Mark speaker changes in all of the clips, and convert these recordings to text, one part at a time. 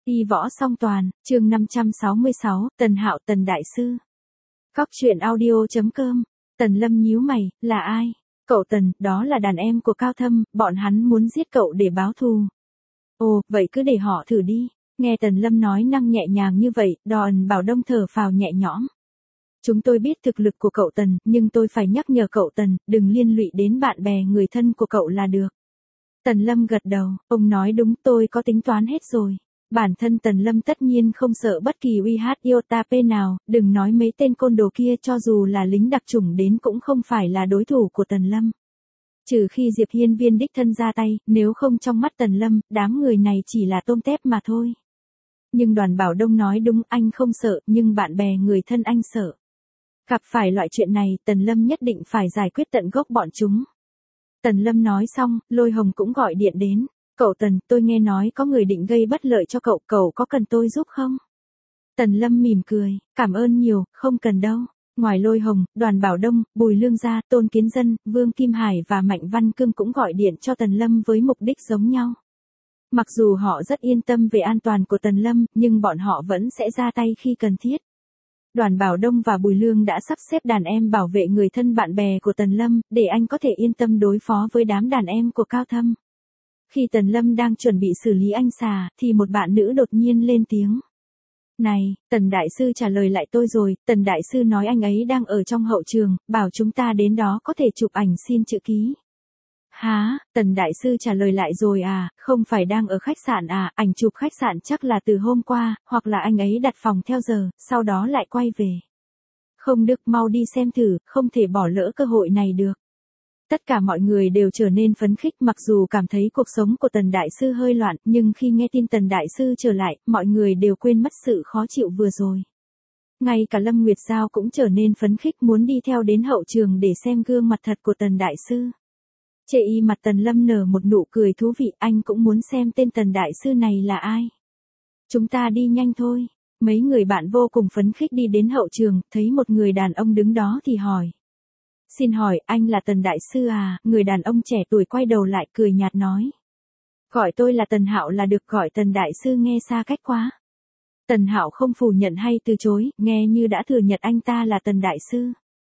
Speaker 1: Y võ song toàn, chương 566, Tần Hạo Tần Đại Sư. Cóc truyện audio.com, Tần Lâm nhíu mày, là ai? Cậu Tần, đó là đàn em của Cao Thâm, bọn hắn muốn giết cậu để báo thù. Ồ, vậy cứ để họ thử đi. Nghe Tần Lâm nói năng nhẹ nhàng như vậy, Đòn Bảo Đông thở phào nhẹ nhõm. Chúng tôi biết thực lực của cậu Tần, nhưng tôi phải nhắc nhở cậu Tần, đừng liên lụy đến bạn bè người thân của cậu là được. Tần Lâm gật đầu, ông nói đúng, tôi có tính toán hết rồi. Bản thân Tần Lâm tất nhiên không sợ bất kỳ uy iota p nào, đừng nói mấy tên côn đồ kia, cho dù là lính đặc chủng đến cũng không phải là đối thủ của Tần Lâm. Trừ khi Diệp Hiên Viên đích thân ra tay, nếu không trong mắt Tần Lâm, đám người này chỉ là tôm tép mà thôi. Nhưng Đoàn Bảo Đông nói đúng, anh không sợ, nhưng bạn bè người thân anh sợ. Gặp phải loại chuyện này, Tần Lâm nhất định phải giải quyết tận gốc bọn chúng. Tần Lâm nói xong, Lôi Hồng cũng gọi điện đến. Cậu Tần, tôi nghe nói có người định gây bất lợi cho cậu, cậu có cần tôi giúp không? Tần Lâm mỉm cười, cảm ơn nhiều, không cần đâu. Ngoài Lôi Hồng, Đoàn Bảo Đông, Bùi Lương Gia, Tôn Kiến Dân, Vương Kim Hải và Mạnh Văn Cương cũng gọi điện cho Tần Lâm với mục đích giống nhau. Mặc dù họ rất yên tâm về an toàn của Tần Lâm, nhưng bọn họ vẫn sẽ ra tay khi cần thiết. Đoàn Bảo Đông và Bùi Lương đã sắp xếp đàn em bảo vệ người thân bạn bè của Tần Lâm, để anh có thể yên tâm đối phó với đám đàn em của Cao Thâm. Khi Tần Lâm đang chuẩn bị xử lý anh xà, thì một bạn nữ đột nhiên lên tiếng. Này, Tần Đại Sư trả lời lại tôi rồi, Tần Đại Sư nói anh ấy đang ở trong hậu trường, bảo chúng ta đến đó có thể chụp ảnh xin chữ ký. Hả, Tần Đại Sư trả lời lại rồi à, không phải đang ở khách sạn à, ảnh chụp khách sạn chắc là từ hôm qua, hoặc là anh ấy đặt phòng theo giờ, sau đó lại quay về. Không được, mau đi xem thử, không thể bỏ lỡ cơ hội này được. Tất cả mọi người đều trở nên phấn khích, mặc dù cảm thấy cuộc sống của Tần Đại Sư hơi loạn, nhưng khi nghe tin Tần Đại Sư trở lại, mọi người đều quên mất sự khó chịu vừa rồi. Ngay cả Lâm Nguyệt Giao cũng trở nên phấn khích, muốn đi theo đến hậu trường để xem gương mặt thật của Tần Đại Sư. Chệ y mặt Tần Lâm nở một nụ cười thú vị, anh cũng muốn xem tên Tần Đại Sư này là ai. Chúng ta đi nhanh thôi. Mấy người bạn vô cùng phấn khích đi đến hậu trường, thấy một người đàn ông đứng đó thì hỏi. Xin hỏi, anh là Tần Đại Sư à? Người đàn ông trẻ tuổi quay đầu lại cười nhạt nói. Gọi tôi là Tần Hạo là được, gọi Tần Đại Sư nghe xa cách quá. Tần Hạo không phủ nhận hay từ chối, nghe như đã thừa nhận anh ta là Tần Đại Sư.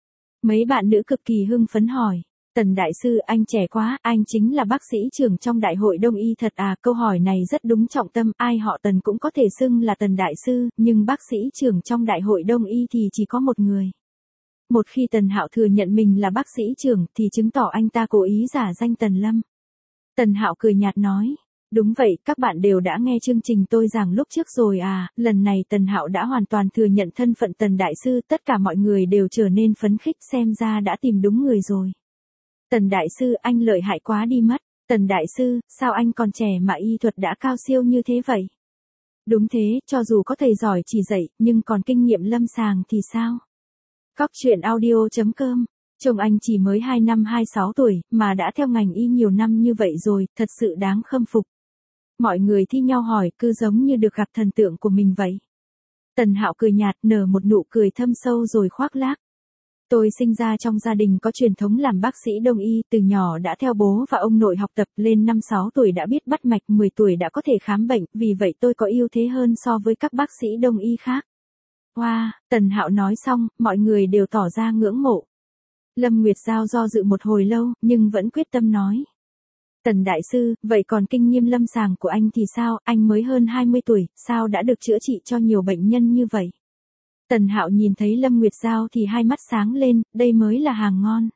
Speaker 1: Mấy bạn nữ cực kỳ hưng phấn hỏi. Tần Đại Sư, anh trẻ quá, anh chính là bác sĩ trưởng trong Đại hội Đông y thật à? Câu hỏi này rất đúng trọng tâm, ai họ Tần cũng có thể xưng là Tần Đại Sư, nhưng bác sĩ trưởng trong Đại hội Đông y thì chỉ có một người. Một khi Tần Hạo thừa nhận mình là bác sĩ trưởng thì chứng tỏ anh ta cố ý giả danh Tần Lâm. Tần Hạo cười nhạt nói. Đúng vậy, các bạn đều đã nghe chương trình tôi giảng lúc trước rồi à, lần này Tần Hạo đã hoàn toàn thừa nhận thân phận Tần Đại Sư, tất cả mọi người đều trở nên phấn khích, xem ra đã tìm đúng người rồi. Tần Đại Sư, anh lợi hại quá đi mất. Tần Đại Sư, sao anh còn trẻ mà y thuật đã cao siêu như thế vậy? Đúng thế, cho dù có thầy giỏi chỉ dạy, nhưng còn kinh nghiệm lâm sàng thì sao? Cóc truyện audio.com, chồng anh chỉ mới 2 năm 26 tuổi, mà đã theo ngành y nhiều năm như vậy rồi, thật sự đáng khâm phục. Mọi người thi nhau hỏi, cứ giống như được gặp thần tượng của mình vậy. Tần Hạo cười nhạt, nở một nụ cười thâm sâu rồi khoác lác. Tôi sinh ra trong gia đình có truyền thống làm bác sĩ đông y, từ nhỏ đã theo bố và ông nội học tập, lên 5-6 tuổi đã biết bắt mạch, 10 tuổi đã có thể khám bệnh, vì vậy tôi có ưu thế hơn so với các bác sĩ đông y khác. Wow, Tần Hạo nói xong, mọi người đều tỏ ra ngưỡng mộ. Lâm Nguyệt Giao do dự một hồi lâu, nhưng vẫn quyết tâm nói. Tần Đại Sư, vậy còn kinh nghiệm lâm sàng của anh thì sao, anh mới hơn 20 tuổi, sao đã được chữa trị cho nhiều bệnh nhân như vậy? Tần Hạo nhìn thấy Lâm Nguyệt Giao thì hai mắt sáng lên, đây mới là hàng ngon.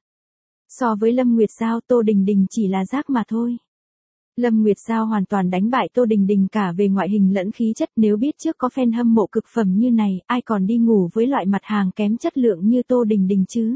Speaker 1: So với Lâm Nguyệt Giao, Tô Đình Đình chỉ là rác mà thôi. Lâm Nguyệt Giao hoàn toàn đánh bại Tô Đình Đình cả về ngoại hình lẫn khí chất, nếu biết trước có fan hâm mộ cực phẩm như này, ai còn đi ngủ với loại mặt hàng kém chất lượng như Tô Đình Đình chứ?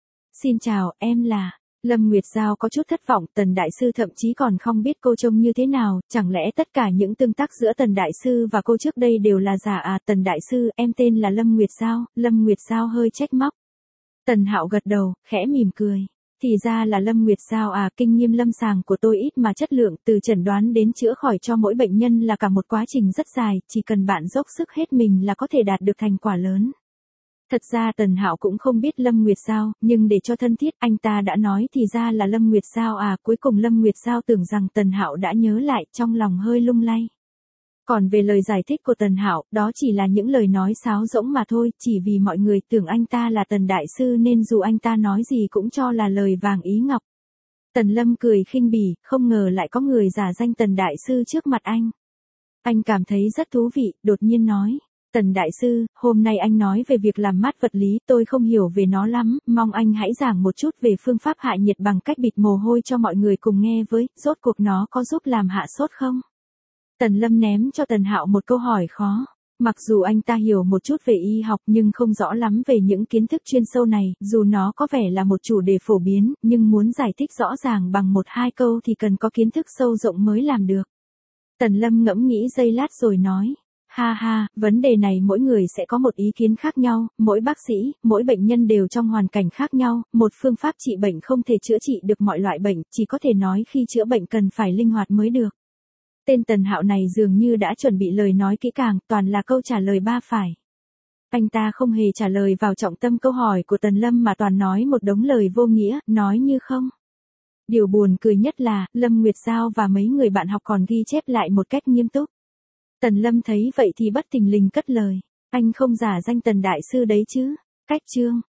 Speaker 1: Xin chào, em là... Lâm Nguyệt Giao có chút thất vọng, Tần Đại Sư thậm chí còn không biết cô trông như thế nào, chẳng lẽ tất cả những tương tác giữa Tần Đại Sư và cô trước đây đều là giả à? Tần Đại Sư, em tên là Lâm Nguyệt Giao. Lâm Nguyệt Giao hơi trách móc. Tần Hạo gật đầu, khẽ mỉm cười. Thì ra là Lâm Nguyệt Giao à, kinh nghiệm lâm sàng của tôi ít mà chất lượng, từ chẩn đoán đến chữa khỏi cho mỗi bệnh nhân là cả một quá trình rất dài, chỉ cần bạn dốc sức hết mình là có thể đạt được thành quả lớn. Thật ra Tần Hạo cũng không biết Lâm Nguyệt Giao, nhưng để cho thân thiết, anh ta đã nói thì ra là Lâm Nguyệt Giao à, cuối cùng Lâm Nguyệt Giao tưởng rằng Tần Hạo đã nhớ lại, trong lòng hơi lung lay. Còn về lời giải thích của Tần Hạo, đó chỉ là những lời nói sáo rỗng mà thôi, chỉ vì mọi người tưởng anh ta là Tần Đại Sư nên dù anh ta nói gì cũng cho là lời vàng ý ngọc. Tần Lâm cười khinh bỉ, không ngờ lại có người giả danh Tần Đại Sư trước mặt anh. Anh cảm thấy rất thú vị, đột nhiên nói. Tần Đại Sư, hôm nay anh nói về việc làm mát vật lý, tôi không hiểu về nó lắm, mong anh hãy giảng một chút về phương pháp hạ nhiệt bằng cách bịt mồ hôi cho mọi người cùng nghe với, rốt cuộc nó có giúp làm hạ sốt không? Tần Lâm ném cho Tần Hạo một câu hỏi khó. Mặc dù anh ta hiểu một chút về y học nhưng không rõ lắm về những kiến thức chuyên sâu này, dù nó có vẻ là một chủ đề phổ biến, nhưng muốn giải thích rõ ràng bằng một hai câu thì cần có kiến thức sâu rộng mới làm được. Tần Lâm ngẫm nghĩ giây lát rồi nói. Ha ha, vấn đề này mỗi người sẽ có một ý kiến khác nhau, mỗi bác sĩ, mỗi bệnh nhân đều trong hoàn cảnh khác nhau, một phương pháp trị bệnh không thể chữa trị được mọi loại bệnh, chỉ có thể nói khi chữa bệnh cần phải linh hoạt mới được. Tên Tần Hạo này dường như đã chuẩn bị lời nói kỹ càng, toàn là câu trả lời ba phải. Anh ta không hề trả lời vào trọng tâm câu hỏi của Tần Lâm mà toàn nói một đống lời vô nghĩa, nói như không. Điều buồn cười nhất là, Lâm Nguyệt Giao và mấy người bạn học còn ghi chép lại một cách nghiêm túc. Tần Lâm thấy vậy thì bất thình lình cất lời. Anh không giả danh Tần Đại Sư đấy chứ? Cách chương.